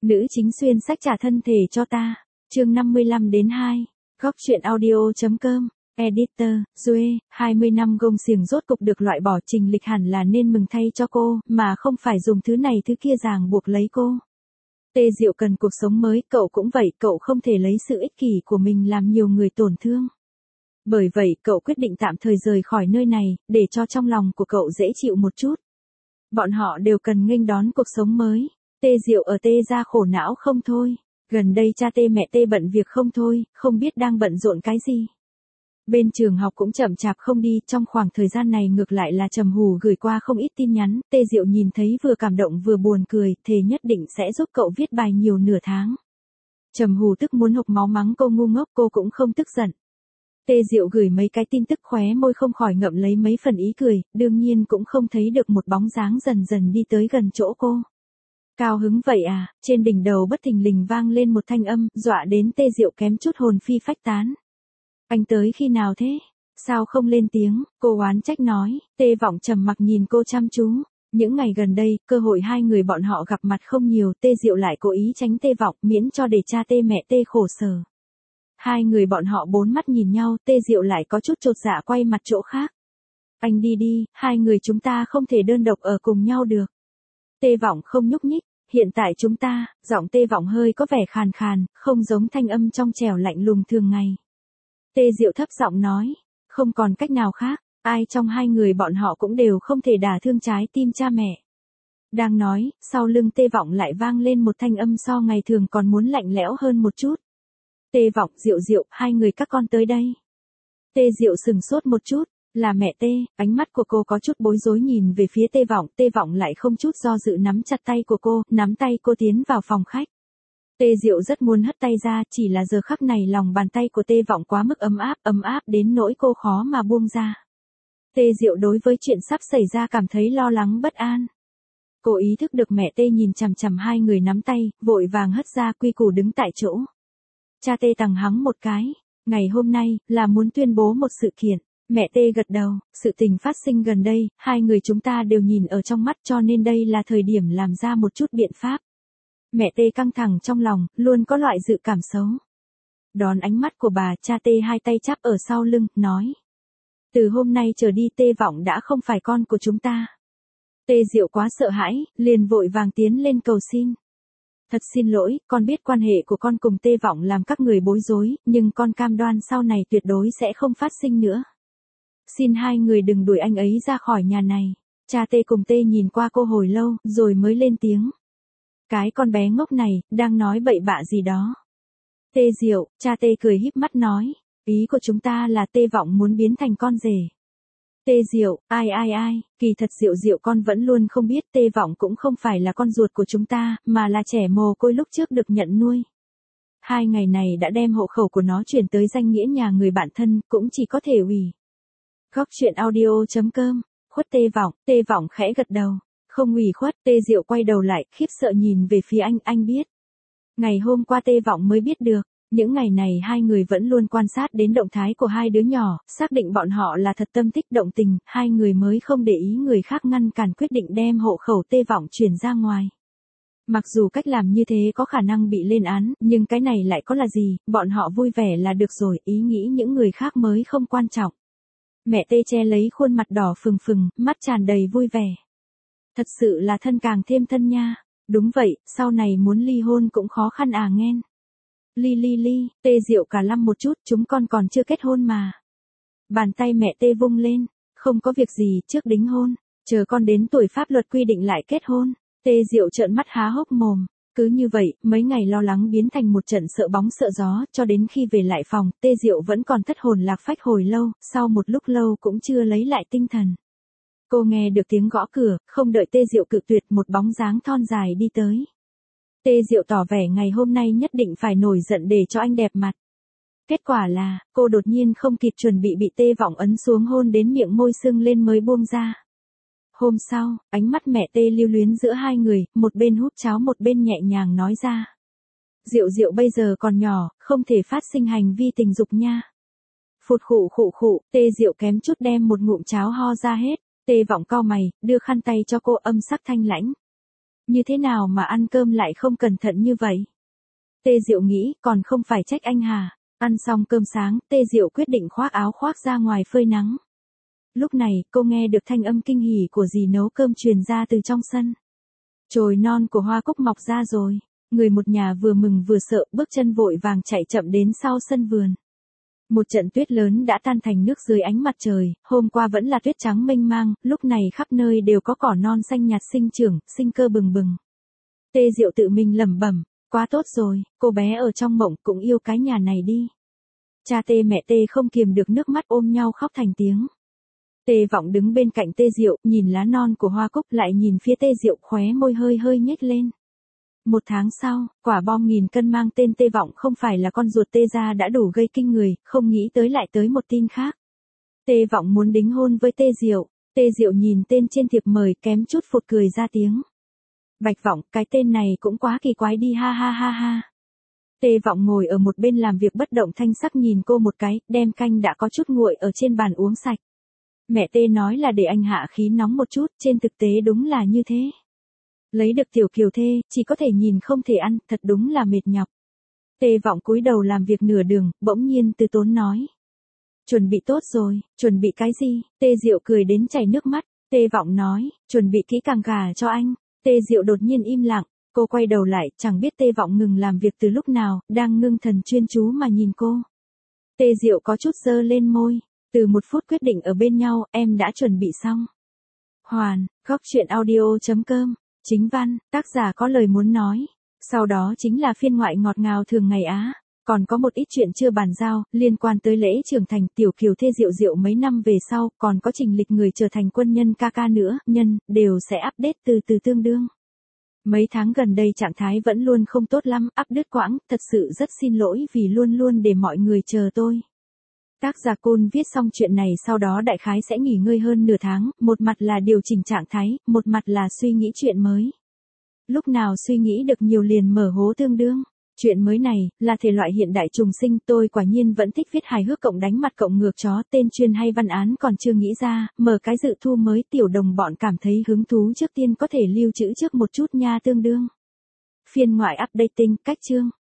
Nữ chính xuyên sách trả thân thể cho ta. Chương 55-2. Góc truyện audio.com. Editor, Duê, 20 năm gông xiềng rốt cục được loại bỏ, Trình Lịch hẳn là nên mừng thay cho cô, mà không phải dùng thứ này thứ kia ràng buộc lấy cô. Tê Diệu cần cuộc sống mới, cậu cũng vậy, cậu không thể lấy sự ích kỷ của mình làm nhiều người tổn thương. Bởi vậy, cậu quyết định tạm thời rời khỏi nơi này, để cho trong lòng của cậu dễ chịu một chút. Bọn họ đều cần nghênh đón cuộc sống mới. Tê Diệu ở Tê gia khổ não không thôi. Gần đây cha Tê mẹ Tê bận việc không thôi, không biết đang bận rộn cái gì. Bên trường học cũng chậm chạp không đi, trong khoảng thời gian này ngược lại là Trầm Hù gửi qua không ít tin nhắn, Tê Diệu nhìn thấy vừa cảm động vừa buồn cười, thề nhất định sẽ giúp cậu viết bài nhiều nửa tháng. Trầm Hù tức muốn hộc máu mắng cô ngu ngốc, cô cũng không tức giận. Tê Diệu gửi mấy cái tin tức khóe môi không khỏi ngậm lấy mấy phần ý cười, đương nhiên cũng không thấy được một bóng dáng dần dần đi tới gần chỗ cô. Cao hứng vậy à, trên đỉnh đầu bất thình lình vang lên một thanh âm, dọa đến Tê Diệu kém chút hồn phi phách tán. Anh tới khi nào thế? Sao không lên tiếng? Cô oán trách nói. Tê Vọng trầm mặc nhìn cô chăm chú. Những ngày gần đây, cơ hội hai người bọn họ gặp mặt không nhiều, Tê Diệu lại cố ý tránh Tê Vọng, miễn cho để cha Tê mẹ Tê khổ sở. Hai người bọn họ bốn mắt nhìn nhau, Tê Diệu lại có chút chột dạ quay mặt chỗ khác. Anh đi đi, hai người chúng ta không thể đơn độc ở cùng nhau được. Tê Vọng không nhúc nhích. Hiện tại chúng ta, giọng Tê Vọng hơi có vẻ khàn khàn, không giống thanh âm trong trẻo lạnh lùng thường ngày. Tê Diệu thấp giọng nói, không còn cách nào khác, ai trong hai người bọn họ cũng đều không thể đả thương trái tim cha mẹ. Đang nói, sau lưng Tê Vọng lại vang lên một thanh âm so ngày thường còn muốn lạnh lẽo hơn một chút. Tê Vọng, Diệu Diệu, hai người các con tới đây. Tê Diệu sừng sốt một chút, là mẹ Tê, ánh mắt của cô có chút bối rối nhìn về phía Tê Vọng lại không chút do dự nắm chặt tay của cô, nắm tay cô tiến vào phòng khách. Tê Diệu rất muốn hất tay ra, chỉ là giờ khắc này lòng bàn tay của Tê Vọng quá mức ấm áp đến nỗi cô khó mà buông ra. Tê Diệu đối với chuyện sắp xảy ra cảm thấy lo lắng bất an. Cô ý thức được mẹ Tê nhìn chằm chằm hai người nắm tay, vội vàng hất ra, quy củ đứng tại chỗ. Cha Tê tằng hắng một cái, ngày hôm nay, là muốn tuyên bố một sự kiện. Mẹ Tê gật đầu, sự tình phát sinh gần đây, hai người chúng ta đều nhìn ở trong mắt cho nên đây là thời điểm làm ra một chút biện pháp. Mẹ Tê căng thẳng trong lòng, luôn có loại dự cảm xấu. Đón ánh mắt của bà, cha Tê hai tay chắp ở sau lưng, nói. Từ hôm nay trở đi Tê Vọng đã không phải con của chúng ta. Tê Diệu quá sợ hãi, liền vội vàng tiến lên cầu xin. Thật xin lỗi, con biết quan hệ của con cùng Tê Vọng làm các người bối rối, nhưng con cam đoan sau này tuyệt đối sẽ không phát sinh nữa. Xin hai người đừng đuổi anh ấy ra khỏi nhà này. Cha Tê cùng Tê nhìn qua cô hồi lâu, rồi mới lên tiếng. Cái con bé ngốc này, đang nói bậy bạ gì đó. Tê Diệu, cha Tê cười híp mắt nói. Ý của chúng ta là Tê Vọng muốn biến thành con rể. Tê Diệu, ai, kỳ thật Diệu con vẫn luôn không biết Tê Vọng cũng không phải là con ruột của chúng ta, mà là trẻ mồ côi lúc trước được nhận nuôi. 2 ngày này đã đem hộ khẩu của nó chuyển tới danh nghĩa nhà người bạn thân, cũng chỉ có thể ủy. Góc truyện audio.com. Khuất Tê Vọng khẽ gật đầu. Không ủy khuất, Tê Diệu quay đầu lại, khiếp sợ nhìn về phía anh biết. Ngày hôm qua Tê Vọng mới biết được, những ngày này hai người vẫn luôn quan sát đến động thái của hai đứa nhỏ, xác định bọn họ là thật tâm thích động tình, hai người mới không để ý người khác ngăn cản quyết định đem hộ khẩu Tê Vọng chuyển ra ngoài. Mặc dù cách làm như thế có khả năng bị lên án, nhưng cái này lại có là gì, bọn họ vui vẻ là được rồi, ý nghĩ những người khác mới không quan trọng. Mẹ Tê che lấy khuôn mặt đỏ phừng, mắt tràn đầy vui vẻ. Thật sự là thân càng thêm thân nha. Đúng vậy, sau này muốn ly hôn cũng khó khăn à nghen. Ly, Tê Diệu cả lăm một chút, chúng con còn chưa kết hôn mà. Bàn tay mẹ Tê vung lên, không có việc gì, trước đính hôn, chờ con đến tuổi pháp luật quy định lại kết hôn. Tê Diệu trợn mắt há hốc mồm. Cứ như vậy, mấy ngày lo lắng biến thành một trận sợ bóng sợ gió, cho đến khi về lại phòng, Tê Diệu vẫn còn thất hồn lạc phách hồi lâu, sau một lúc lâu cũng chưa lấy lại tinh thần. Cô nghe được tiếng gõ cửa, không đợi Tê Diệu cự tuyệt, một bóng dáng thon dài đi tới. Tê Diệu tỏ vẻ ngày hôm nay nhất định phải nổi giận để cho anh đẹp mặt. Kết quả là, cô đột nhiên không kịp chuẩn bị Tê Vọng ấn xuống hôn đến miệng môi sưng lên mới buông ra. Hôm sau, ánh mắt mẹ Tê lưu luyến giữa hai người, một bên hút cháo một bên nhẹ nhàng nói ra. Diệu bây giờ còn nhỏ, không thể phát sinh hành vi tình dục nha. Phụt khụ, Tê Diệu kém chút đem một ngụm cháo ho ra hết. Tê Vọng cau mày, đưa khăn tay cho cô, âm sắc thanh lãnh. Như thế nào mà ăn cơm lại không cẩn thận như vậy? Tê Diệu nghĩ, còn không phải trách anh hả? Ăn xong cơm sáng, Tê Diệu quyết định khoác áo khoác ra ngoài phơi nắng. Lúc này, cô nghe được thanh âm kinh hỉ của dì nấu cơm truyền ra từ trong sân. Chồi non của hoa cúc mọc ra rồi. Người một nhà vừa mừng vừa sợ, bước chân vội vàng chạy chậm đến sau sân vườn. Một trận tuyết lớn đã tan thành nước dưới ánh mặt trời, hôm qua vẫn là tuyết trắng mênh mang, lúc này khắp nơi đều có cỏ non xanh nhạt sinh trưởng, sinh cơ bừng bừng. Tê Diệu tự mình lẩm bẩm, quá tốt rồi, cô bé ở trong mộng cũng yêu cái nhà này đi. Cha Tê mẹ Tê không kiềm được nước mắt ôm nhau khóc thành tiếng. Tê Vọng đứng bên cạnh Tê Diệu, nhìn lá non của hoa cúc lại nhìn phía Tê Diệu, khóe môi hơi hơi nhếch lên. 1 tháng sau, quả bom 1000 cân mang tên Tê Vọng không phải là con ruột Tê gia đã đủ gây kinh người, không nghĩ tới lại tới một tin khác. Tê Vọng muốn đính hôn với Tê Diệu. Tê Diệu nhìn tên trên thiệp mời kém chút phụt cười ra tiếng. Bạch Vọng, cái tên này cũng quá kỳ quái đi ha ha ha ha. Tê Vọng ngồi ở một bên làm việc bất động thanh sắc nhìn cô một cái, đem canh đã có chút nguội ở trên bàn uống sạch. Mẹ Tê nói là để anh hạ khí nóng một chút, trên thực tế đúng là như thế. Lấy được tiểu kiều thê, chỉ có thể nhìn không thể ăn, thật đúng là mệt nhọc. Tê Vọng cúi đầu làm việc nửa đường, bỗng nhiên từ tốn nói. Chuẩn bị tốt rồi, chuẩn bị cái gì? Tê Diệu cười đến chảy nước mắt. Tê Vọng nói, chuẩn bị kỹ càng gà cho anh. Tê Diệu đột nhiên im lặng, cô quay đầu lại, chẳng biết Tê Vọng ngừng làm việc từ lúc nào, đang ngưng thần chuyên chú mà nhìn cô. Tê Diệu có chút giơ lên môi, từ 1 phút quyết định ở bên nhau, em đã chuẩn bị xong. Hoàn, góc truyện audio.com, chính văn, tác giả có lời muốn nói. Sau đó chính là phiên ngoại ngọt ngào thường ngày Á. Còn có một ít chuyện chưa bàn giao, liên quan tới lễ trưởng thành tiểu kiều thê Diệu Diệu mấy năm về sau, còn có trình lịch người trở thành quân nhân ca ca nữa, đều sẽ update từ từ tương đương. Mấy tháng gần đây trạng thái vẫn luôn không tốt lắm, đứt quãng, thật sự rất xin lỗi vì luôn luôn để mọi người chờ tôi. Tác giả Côn viết xong chuyện này sau đó đại khái sẽ nghỉ ngơi hơn nửa tháng, một mặt là điều chỉnh trạng thái, một mặt là suy nghĩ chuyện mới. Lúc nào suy nghĩ được nhiều liền mở hố tương đương. Chuyện mới này, là thể loại hiện đại trùng sinh, tôi quả nhiên vẫn thích viết hài hước cộng đánh mặt cộng ngược chó, tên chuyên hay văn án còn chưa nghĩ ra, mở cái dự thu mới tiểu đồng bọn cảm thấy hứng thú trước tiên có thể lưu trữ trước một chút nha tương đương. Phiên ngoại updating, cách chương.